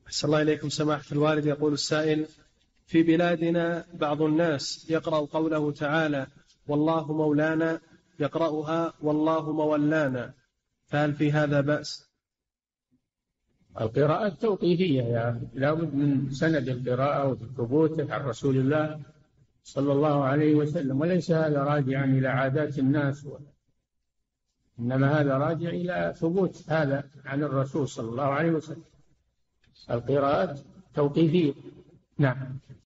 أحسن الله إليكم سماحة الوالد. يقول السائل: في بلادنا بعض الناس يقرأ قوله تعالى والله مولانا يقرأها والله مولانا، فهل في هذا بأس؟ القراءة توقيفية لا بد من سند القراءة وثبوته عن رسول الله صلى الله عليه وسلم، وليس هذا راجعا إلى عادات الناس، إنما هذا راجع إلى ثبوت هذا عن الرسول صلى الله عليه وسلم. القراءات توقيفية. نعم.